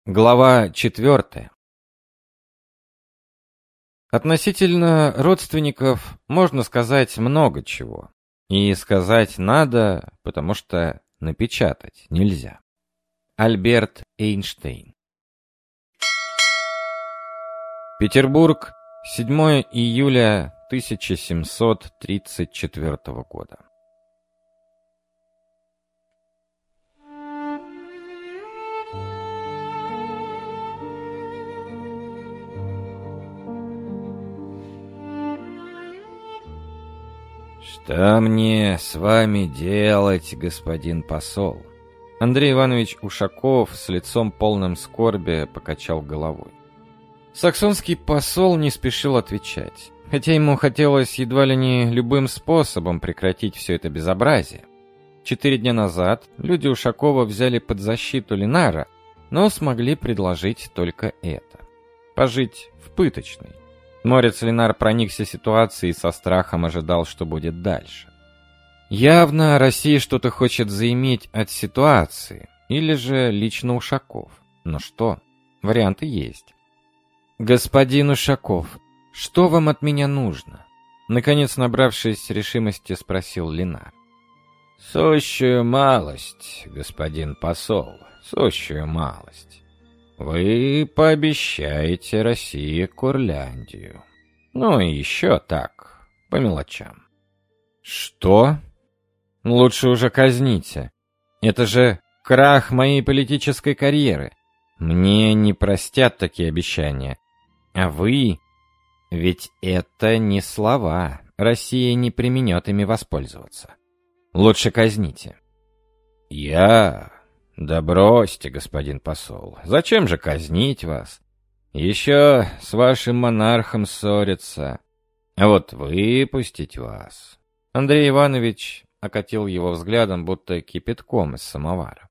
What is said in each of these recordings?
Глава 4. Относительно родственников можно сказать много чего. И сказать надо, потому что напечатать нельзя. Альберт Эйнштейн. Петербург, 7 июля 1734 года. «Что мне с вами делать, господин посол?» Андрей Иванович Ушаков с лицом полным скорби покачал головой. Саксонский посол не спешил отвечать, хотя ему хотелось едва ли не любым способом прекратить все это безобразие. 4 дня назад люди Ушакова взяли под защиту Линара, но смогли предложить только это – пожить в пыточной. Морец Линар проникся ситуацией и со страхом ожидал, что будет дальше. Явно Россия что-то хочет заиметь от ситуации, или же лично Ушаков. Но что? Варианты есть. «Господин Ушаков, что вам от меня нужно?» Наконец, набравшись решимости, спросил Линар. «Сущую малость, господин посол, сущую малость. Вы пообещаете России Курляндию. Ну и еще так, по мелочам». «Что? Лучше уже казните. Это же крах моей политической карьеры. Мне не простят такие обещания. А вы... Ведь это не слова. Россия не применет ими воспользоваться. Лучше казните». «Я... Да бросьте, господин посол. Зачем же казнить вас? Еще с вашим монархом ссориться. А вот выпустить вас...» Андрей Иванович окатил его взглядом, будто кипятком из самовара.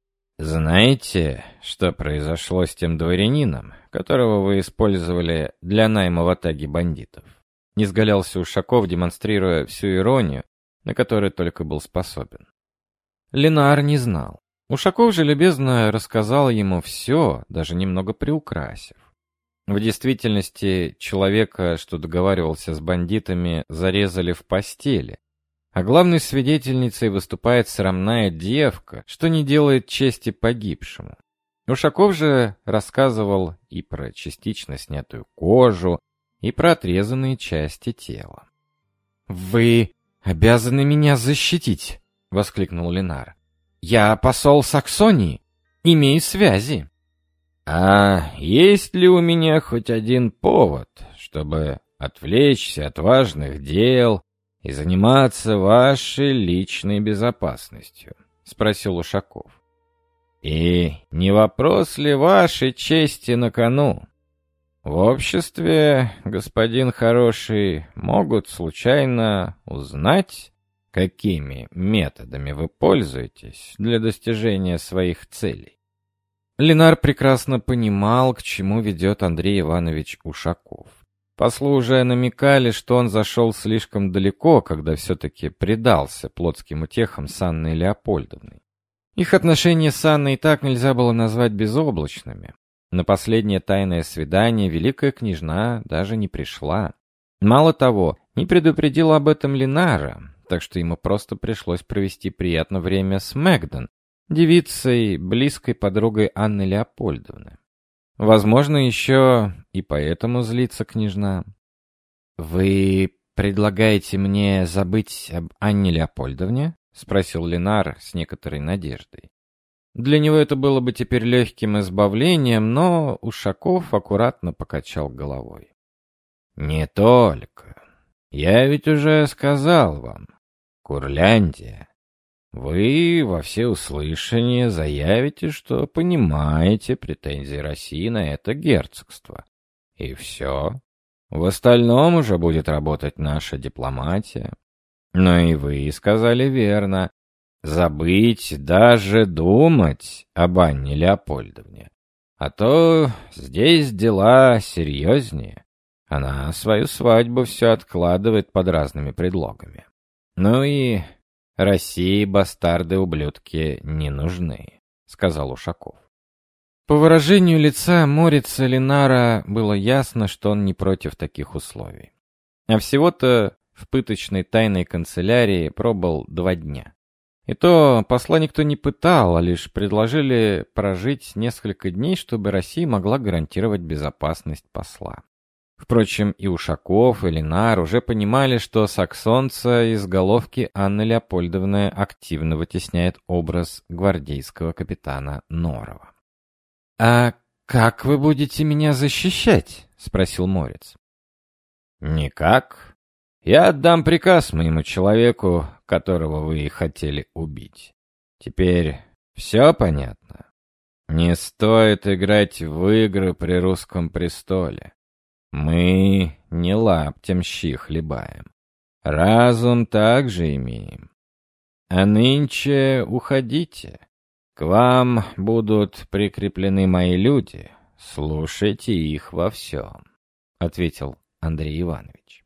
«Знаете, что произошло с тем дворянином, которого вы использовали для найма ватаги бандитов?» Не сгалялся Ушаков, демонстрируя всю иронию, на которую только был способен. Линар не знал. Ушаков же любезно рассказал ему все, даже немного приукрасив. В действительности, человека, что договаривался с бандитами, зарезали в постели, а главной свидетельницей выступает срамная девка, что не делает чести погибшему. Ушаков же рассказывал и про частично снятую кожу, и про отрезанные части тела. «Вы обязаны меня защитить!» — воскликнул Линар. «Я посол Саксонии, имею связи». «А есть ли у меня хоть один повод, чтобы отвлечься от важных дел и заниматься вашей личной безопасностью?» — спросил Ушаков. «И не вопрос ли вашей чести на кону? В обществе, господин хороший, могут случайно узнать, какими методами вы пользуетесь для достижения своих целей?» Линар прекрасно понимал, к чему ведет Андрей Иванович Ушаков. Послу уже намекали, что он зашел слишком далеко, когда все-таки предался плотским утехам с Анной Леопольдовной. Их отношения с Анной и так нельзя было назвать безоблачными. На последнее тайное свидание великая княжна даже не пришла. Мало того, не предупредила об этом Линара, так что ему просто пришлось провести приятное время с Мэгден, девицей, близкой подругой Анны Леопольдовны. Возможно, еще и поэтому злится княжна. «Вы предлагаете мне забыть об Анне Леопольдовне?» — спросил Линар с некоторой надеждой. Для него это было бы теперь легким избавлением, но Ушаков аккуратно покачал головой. «Не только. Я ведь уже сказал вам. Курляндия. Вы во всеуслышание заявите, что понимаете претензии России на это герцогство. И все. В остальном уже будет работать наша дипломатия. Но и вы сказали верно. Забыть, даже думать об Анне Леопольдовне. А то здесь дела серьезнее. Она свою свадьбу все откладывает под разными предлогами. Ну и России бастарды-ублюдки не нужны, сказал Ушаков. По выражению лица Морица Ленара было ясно, что он не против таких условий. А всего-то в пыточной тайной канцелярии пробыл 2 дня. И то посла никто не пытал, а лишь предложили прожить несколько дней, чтобы Россия могла гарантировать безопасность посла. Впрочем, и Ушаков, и Ленар уже понимали, что саксонца из головки Анны Леопольдовны активно вытесняет образ гвардейского капитана Норова. «А как вы будете меня защищать?» — спросил Морец. «Никак. Я отдам приказ моему человеку, которого вы и хотели убить. Теперь все понятно? Не стоит играть в игры при русском престоле. Мы не лаптем щи хлебаем. Разум также имеем. А нынче уходите. К вам будут прикреплены мои люди. Слушайте их во всем», — ответил Андрей Иванович.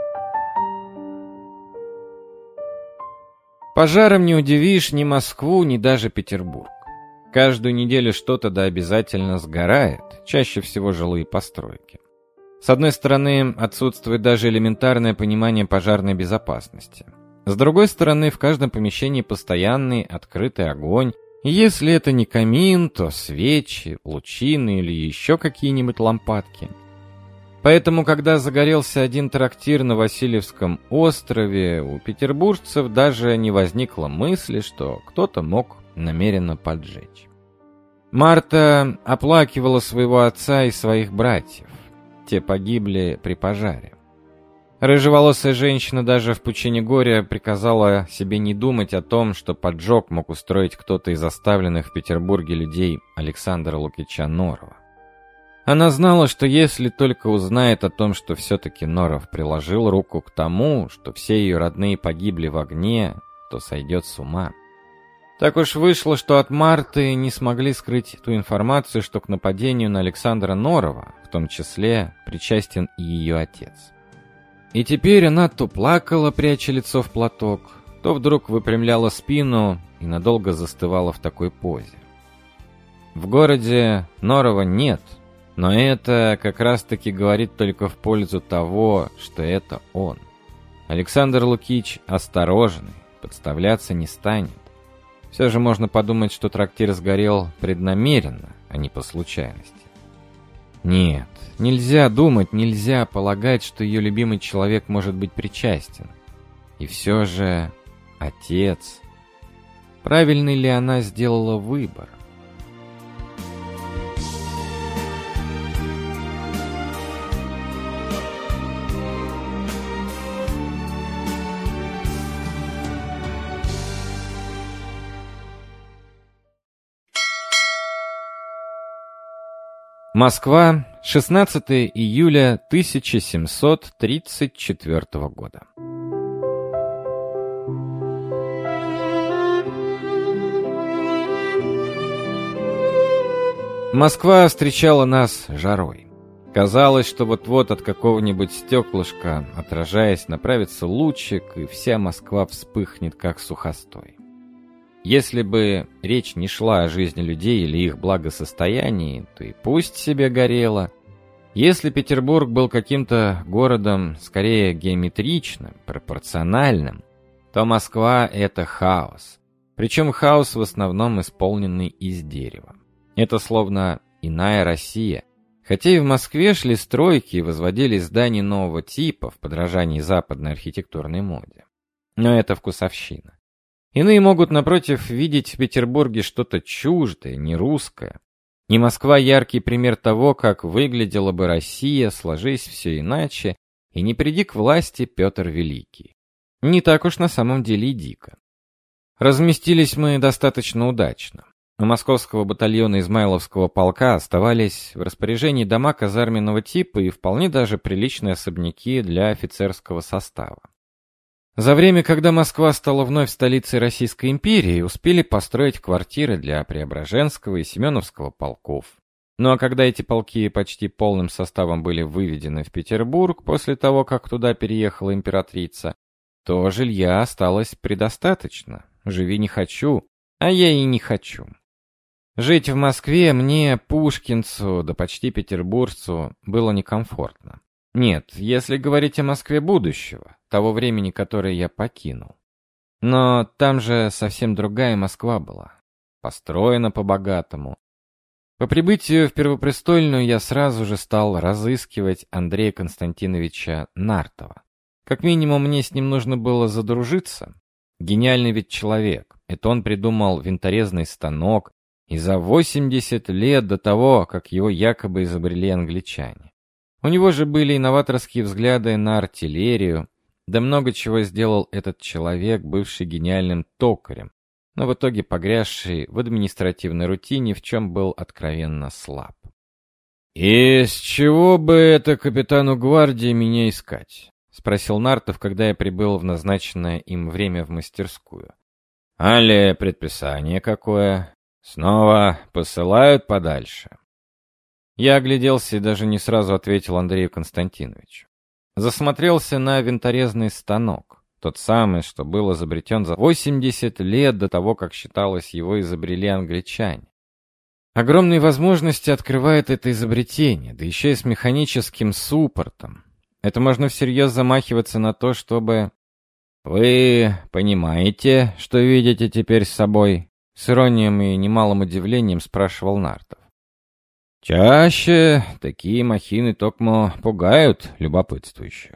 Пожаром не удивишь ни Москву, ни даже Петербург. Каждую неделю что-то да обязательно сгорает, чаще всего жилые постройки. С одной стороны, отсутствует даже элементарное понимание пожарной безопасности. С другой стороны, в каждом помещении постоянный открытый огонь, и если это не камин, то свечи, лучины или еще какие-нибудь лампадки. Поэтому, когда загорелся один трактир на Васильевском острове, у петербуржцев даже не возникло мысли, что кто-то мог намеренно поджечь. Марта оплакивала своего отца и своих братьев. Те погибли при пожаре. Рыжеволосая женщина даже в пучине горя приказала себе не думать о том, что поджог мог устроить кто-то из оставленных в Петербурге людей Александра Лукича Норова. Она знала, что если только узнает о том, что все-таки Норов приложил руку к тому, что все ее родные погибли в огне, то сойдет с ума. Так уж вышло, что от Марты не смогли скрыть ту информацию, что к нападению на Александра Норова, в том числе, причастен и ее отец. И теперь она то плакала, пряча лицо в платок, то вдруг выпрямляла спину и надолго застывала в такой позе. В городе Норова нет, но это как раз-таки говорит только в пользу того, что это он. Александр Лукич осторожный, подставляться не станет. Все же можно подумать, что трактир сгорел преднамеренно, а не по случайности. Нет, нельзя думать, нельзя полагать, что ее любимый человек может быть причастен. И все же отец. Правильный ли она сделала выбор? Москва, 16 июля 1734 года. Москва встречала нас жарой. Казалось, что вот-вот от какого-нибудь стеклышка, отражаясь, направится лучик, и вся Москва вспыхнет, как сухостой. Если бы речь не шла о жизни людей или их благосостоянии, то и пусть себе горело. Если Петербург был каким-то городом скорее геометричным, пропорциональным, то Москва — это хаос. Причем хаос в основном исполненный из дерева. Это словно иная Россия. Хотя и в Москве шли стройки и возводились здания нового типа в подражании западной архитектурной моде. Но это вкусовщина. Иные могут, напротив, видеть в Петербурге что-то чуждое, не русское. И Москва — яркий пример того, как выглядела бы Россия, сложись все иначе, и не приди к власти Петр Великий. Не так уж на самом деле и дико. Разместились мы достаточно удачно. У московского батальона Измайловского полка оставались в распоряжении дома казарменного типа и вполне даже приличные особняки для офицерского состава. За время, когда Москва стала вновь столицей Российской империи, успели построить квартиры для Преображенского и Семеновского полков. Ну а когда эти полки почти полным составом были выведены в Петербург после того, как туда переехала императрица, то жилья осталось предостаточно. Живи не хочу, а я и не хочу. Жить в Москве мне, пушкинцу, да почти петербуржцу, было некомфортно. Нет, если говорить о Москве будущего, того времени, которое я покинул. Но там же совсем другая Москва была, построена по-богатому. По прибытию в Первопрестольную я сразу же стал разыскивать Андрея Константиновича Нартова. Как минимум, мне с ним нужно было задружиться. Гениальный ведь человек. Это он придумал винторезный станок, и за 80 лет до того, как его якобы изобрели англичане. У него же были инноваторские взгляды на артиллерию, да много чего сделал этот человек, бывший гениальным токарем, но в итоге погрязший в административной рутине, в чем был откровенно слаб. «И с чего бы это капитану гвардии меня искать?» — спросил Нартов, когда я прибыл в назначенное им время в мастерскую. «Али предписание какое? Снова посылают подальше?» Я огляделся и даже не сразу ответил Андрею Константиновичу. Засмотрелся на винторезный станок, тот самый, что был изобретен за 80 лет до того, как считалось, его изобрели англичане. Огромные возможности открывает это изобретение, да еще и с механическим суппортом. Это можно всерьез замахиваться на то, чтобы... «Вы понимаете, что видите теперь с собой?» С иронией и немалым удивлением спрашивал Нартов. «Чаще такие махины токмо пугают любопытствующих».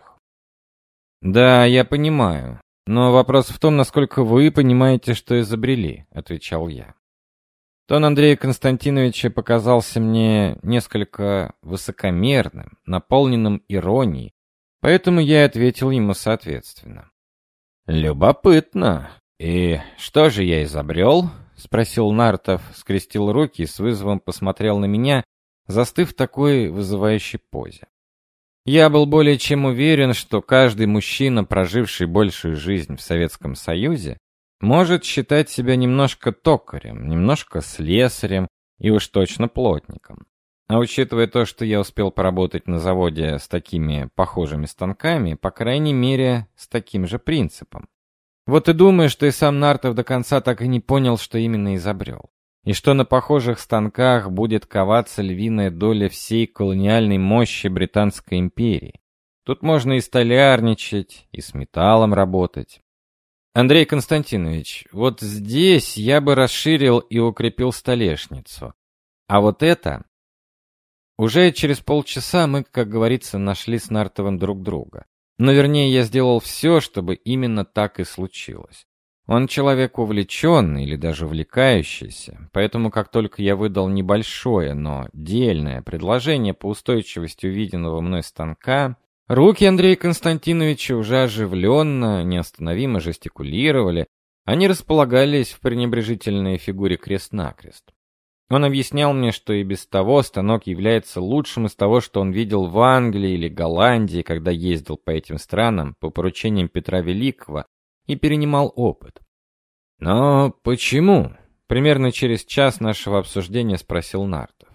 «Да, я понимаю. Но вопрос в том, насколько вы понимаете, что изобрели», — отвечал я. Тон Андрея Константиновича показался мне несколько высокомерным, наполненным иронией, поэтому я ответил ему соответственно. «Любопытно. И что же я изобрел?» — спросил Нартов, скрестил руки и с вызовом посмотрел на меня, застыв в такой вызывающей позе. Я был более чем уверен, что каждый мужчина, проживший большую жизнь в Советском Союзе, может считать себя немножко токарем, немножко слесарем и уж точно плотником. А учитывая то, что я успел поработать на заводе с такими похожими станками, по крайней мере, с таким же принципом. Вот и думаю, что и сам Нартов до конца так и не понял, что именно изобрел. И что на похожих станках будет коваться львиная доля всей колониальной мощи Британской империи. Тут можно и столярничать, и с металлом работать. Андрей Константинович, вот здесь я бы расширил и укрепил столешницу. А вот это... Уже через полчаса мы, как говорится, нашли с Нартовым друг друга. Но вернее, я сделал все, чтобы именно так и случилось. Он человек увлеченный или даже увлекающийся, поэтому как только я выдал небольшое, но дельное предложение по устойчивости увиденного мной станка, руки Андрея Константиновича уже оживленно, неостановимо жестикулировали, они располагались в пренебрежительной фигуре крест-накрест. Он объяснял мне, что и без того станок является лучшим из того, что он видел в Англии или Голландии, когда ездил по этим странам по поручениям Петра Великого и перенимал опыт. «Но почему?» — примерно через час нашего обсуждения спросил Нартов.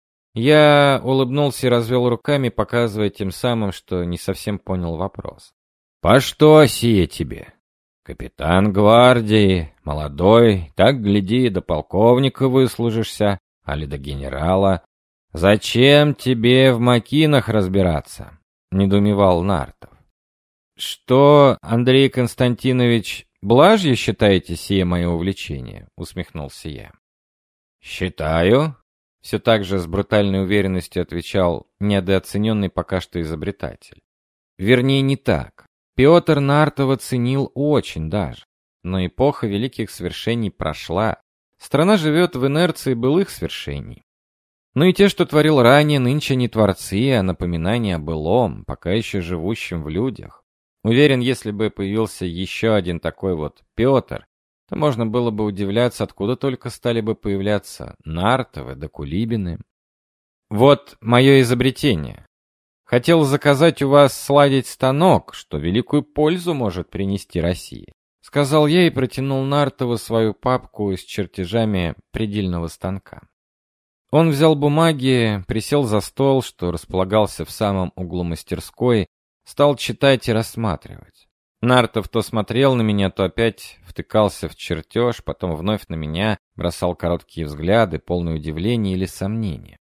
Я улыбнулся и развел руками, показывая тем самым, что не совсем понял вопрос. «По что сие тебе? Капитан гвардии, молодой, так гляди, до полковника выслужишься, али до генерала. Зачем тебе в макинах разбираться?» — недоумевал Нартов. «Что, Андрей Константинович, блажью считаете сие мое увлечение?» — усмехнулся я. «Считаю», — все так же с брутальной уверенностью отвечал недооцененный пока что изобретатель. Вернее, не так. Петр Нартова ценил очень даже. Но эпоха великих свершений прошла. Страна живет в инерции былых свершений. Ну и те, что творил ранее, нынче не творцы, а напоминания о былом, пока еще живущем в людях. Уверен, если бы появился еще один такой вот Петр, то можно было бы удивляться, откуда только стали бы появляться Нартовы да Кулибины. Вот мое изобретение. Хотел заказать у вас сладить станок, что великую пользу может принести России, сказал я и протянул Нартову свою папку с чертежами предельного станка. Он взял бумаги, присел за стол, что располагался в самом углу мастерской, стал читать и рассматривать. Нартов то смотрел на меня, то опять втыкался в чертеж, потом вновь на меня, бросал короткие взгляды, полные удивления или сомнения.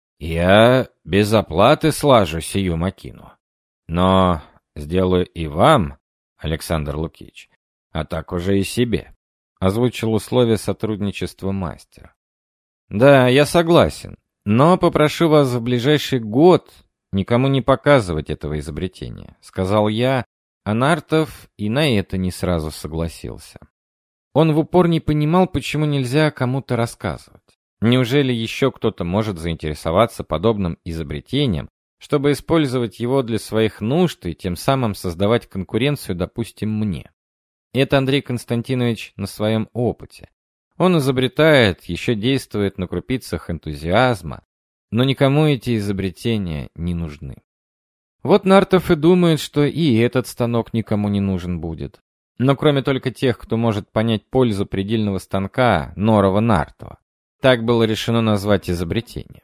«Я без оплаты слажу сию макину. Но сделаю и вам, Александр Лукич, а так уже и себе», — озвучил условия сотрудничества мастер. «Да, я согласен, но попрошу вас в ближайший год никому не показывать этого изобретения», — сказал я, а Нартов и на это не сразу согласился. Он в упор не понимал, почему нельзя кому-то рассказывать. Неужели еще кто-то может заинтересоваться подобным изобретением, чтобы использовать его для своих нужд и тем самым создавать конкуренцию, допустим, мне? Это Андрей Константинович на своем опыте. Он изобретает, еще действует на крупицах энтузиазма, но никому эти изобретения не нужны. Вот Нартов и думает, что и этот станок никому не нужен будет. Но кроме только тех, кто может понять пользу предельного станка Норова-Нартова. Так было решено назвать изобретение.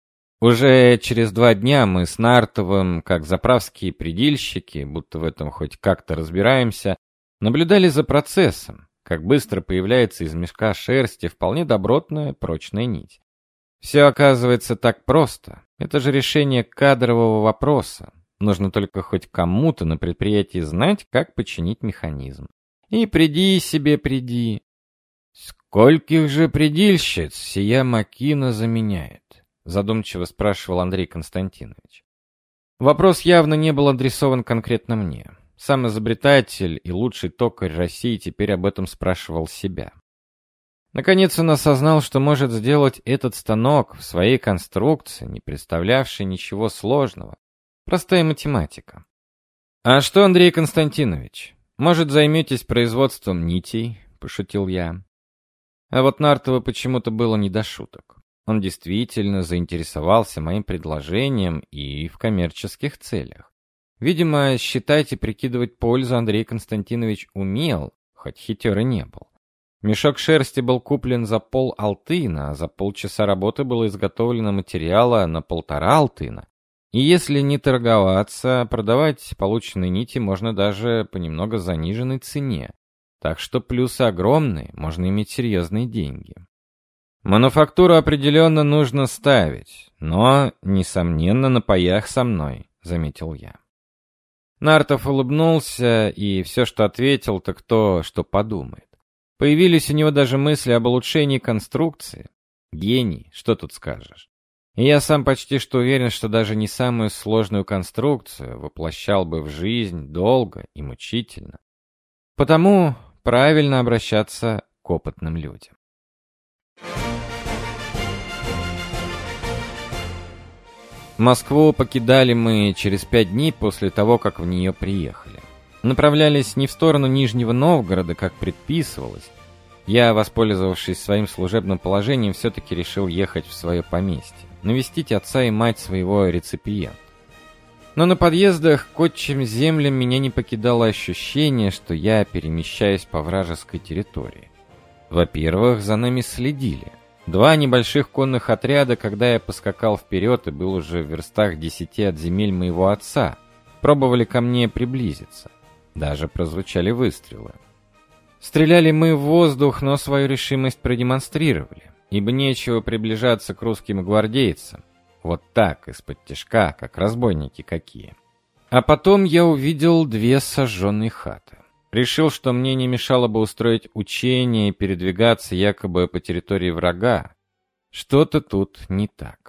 Уже через 2 дня мы с Нартовым, как заправские предельщики, будто в этом хоть как-то разбираемся, наблюдали за процессом, как быстро появляется из мешка шерсти вполне добротная прочная нить. Все оказывается так просто. Это же решение кадрового вопроса. Нужно только хоть кому-то на предприятии знать, как починить механизм. И приди. «Скольких же предельщиц сия макина заменяет?» — задумчиво спрашивал Андрей Константинович. Вопрос явно не был адресован конкретно мне. Сам изобретатель и лучший токарь России теперь об этом спрашивал себя. Наконец он осознал, что может сделать этот станок в своей конструкции, не представлявшей ничего сложного. Простая математика. «А что, Андрей Константинович, может, займетесь производством нитей?» — пошутил я. А вот Нартову почему-то было не до шуток. Он действительно заинтересовался моим предложением и в коммерческих целях. Видимо, считать и прикидывать пользу Андрей Константинович умел, хоть хитер и не был. Мешок шерсти был куплен за 0,5 алтына, а за полчаса работы было изготовлено материала на 1,5 алтына. И если не торговаться, продавать полученные нити можно даже по немного заниженной цене. Так что плюсы огромные, можно иметь серьезные деньги. Мануфактуру определенно нужно ставить, но, несомненно, на паях со мной, заметил я. Нартов улыбнулся, и все, что ответил, так то, что подумает. Появились у него даже мысли об улучшении конструкции. Гений, что тут скажешь. И я сам почти что уверен, что даже не самую сложную конструкцию воплощал бы в жизнь долго и мучительно. Потому правильно обращаться к опытным людям. Москву покидали мы через 5 дней после того, как в нее приехали. Направлялись не в сторону Нижнего Новгорода, как предписывалось. Я, воспользовавшись своим служебным положением, все-таки решил ехать в свое поместье, навестить отца и мать своего реципиента. Но на подъездах к отчим землям меня не покидало ощущение, что я перемещаюсь по вражеской территории. Во-первых, за нами следили. 2 небольших конных отряда, когда я поскакал вперед и был уже в верстах 10 от земель моего отца, пробовали ко мне приблизиться. Даже прозвучали выстрелы. Стреляли мы в воздух, но свою решимость продемонстрировали, ибо нечего приближаться к русским гвардейцам. Вот так, исподтишка, как разбойники какие. А потом я увидел 2 сожженные хаты. Решил, что мне не мешало бы устроить учение и передвигаться якобы по территории врага. Что-то тут не так.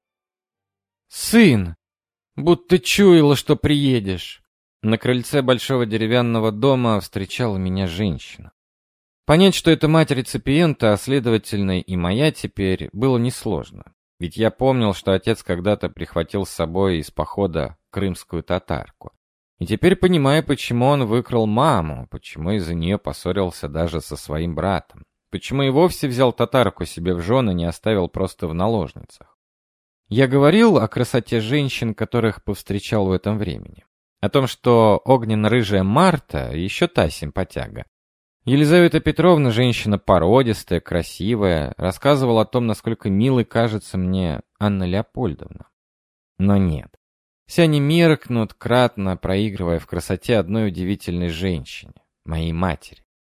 «Сын! Будто чуяла, что приедешь!» На крыльце большого деревянного дома встречала меня женщина. Понять, что это мать реципиента, а следовательно и моя теперь, было несложно. Ведь я помнил, что отец когда-то прихватил с собой из похода крымскую татарку. И теперь понимаю, почему он выкрал маму, почему из-за нее поссорился даже со своим братом, почему и вовсе взял татарку себе в жены, не оставил просто в наложницах. Я говорил о красоте женщин, которых повстречал в этом времени. О том, что огненно-рыжая Марта еще та симпатяга. Елизавета Петровна, женщина породистая, красивая, рассказывала о том, насколько милой кажется мне Анна Леопольдовна. Но нет. Все они меркнут, кратно проигрывая в красоте одной удивительной женщине, моей матери.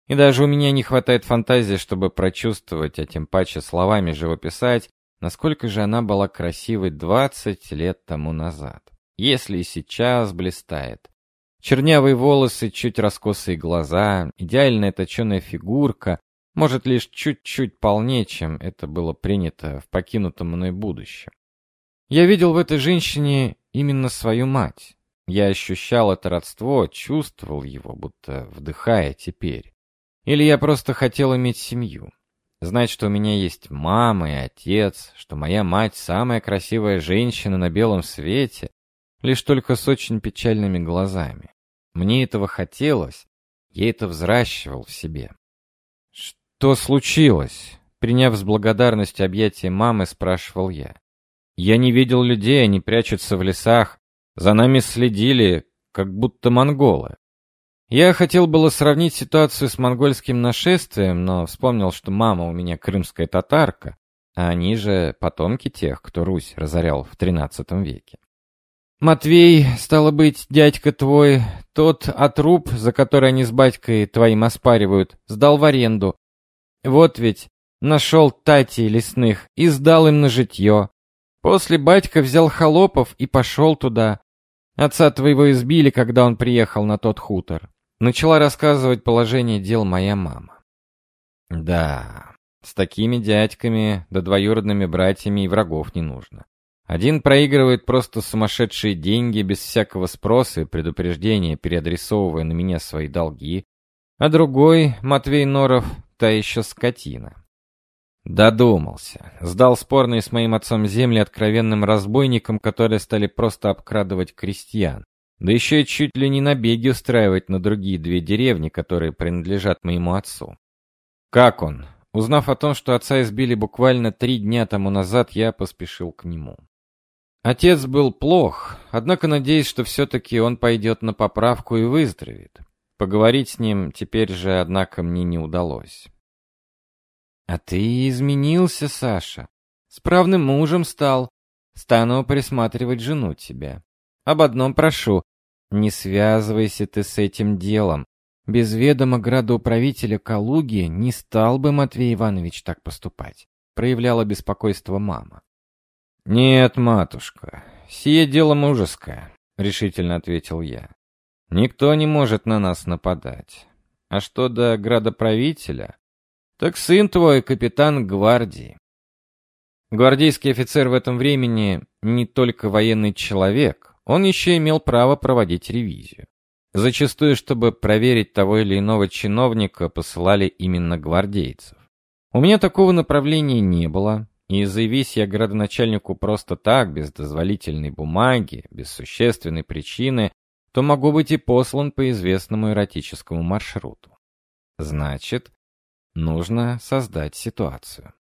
И даже у меня не хватает фантазии, чтобы прочувствовать, а тем паче словами живописать, насколько же она была красивой 20 лет тому назад. Если и сейчас блистает. Чернявые волосы, чуть раскосые глаза, идеальная точеная фигурка, может, лишь чуть-чуть полнее, чем это было принято в покинутом мной будущем. Я видел в этой женщине именно свою мать. Я ощущал это родство, чувствовал его, будто вдыхая теперь. Или я просто хотел иметь семью. Знать, что у меня есть мама и отец, что моя мать самая красивая женщина на белом свете, лишь только с очень печальными глазами. Мне этого хотелось, я это взращивал в себе. «Что случилось?» Приняв с благодарностью объятия мамы, спрашивал я. «Я не видел людей, они прячутся в лесах. За нами следили, как будто монголы». Я хотел было сравнить ситуацию с монгольским нашествием, но вспомнил, что мама у меня крымская татарка, а они же потомки тех, кто Русь разорял в XIII веке. «Матвей, стало быть, дядька твой, тот отруб, за который они с батькой твоим оспаривают, сдал в аренду. Вот ведь нашел татей лесных и сдал им на житье. После батька взял холопов и пошел туда. Отца твоего избили, когда он приехал на тот хутор». Начала рассказывать положение дел моя мама. Да, с такими дядьками да двоюродными братьями и врагов не нужно. Один проигрывает просто сумасшедшие деньги без всякого спроса и предупреждения, переадресовывая на меня свои долги, а другой, Матвей Норов, та еще скотина. Додумался. Сдал спорные с моим отцом земли откровенным разбойникам, которые стали просто обкрадывать крестьян. Да еще и чуть ли не набеги устраивать на другие 2 деревни, которые принадлежат моему отцу. Как он? Узнав о том, что отца избили буквально 3 дня тому назад, я поспешил к нему. Отец был плох, однако надеюсь, что все-таки он пойдет на поправку и выздоровеет. Поговорить с ним теперь же, однако, мне не удалось. «А ты изменился, Саша. Справным мужем стал. Стану присматривать жену тебе. Об одном прошу, не связывайся ты с этим делом. Без ведома градоуправителя Калуги не стал бы Матвей Иванович так поступать», — проявляла беспокойство мама. «Нет, матушка, сие дело мужеское», — решительно ответил я. «Никто не может на нас нападать. А что до градоправителя, так сын твой капитан гвардии». Гвардейский офицер в этом времени не только военный человек, он еще имел право проводить ревизию. Зачастую, чтобы проверить того или иного чиновника, посылали именно гвардейцев. У меня такого направления не было, и заявись я градоначальнику просто так, без дозволительной бумаги, без существенной причины, то могу быть и послан по известному эротическому маршруту. Значит, нужно создать ситуацию.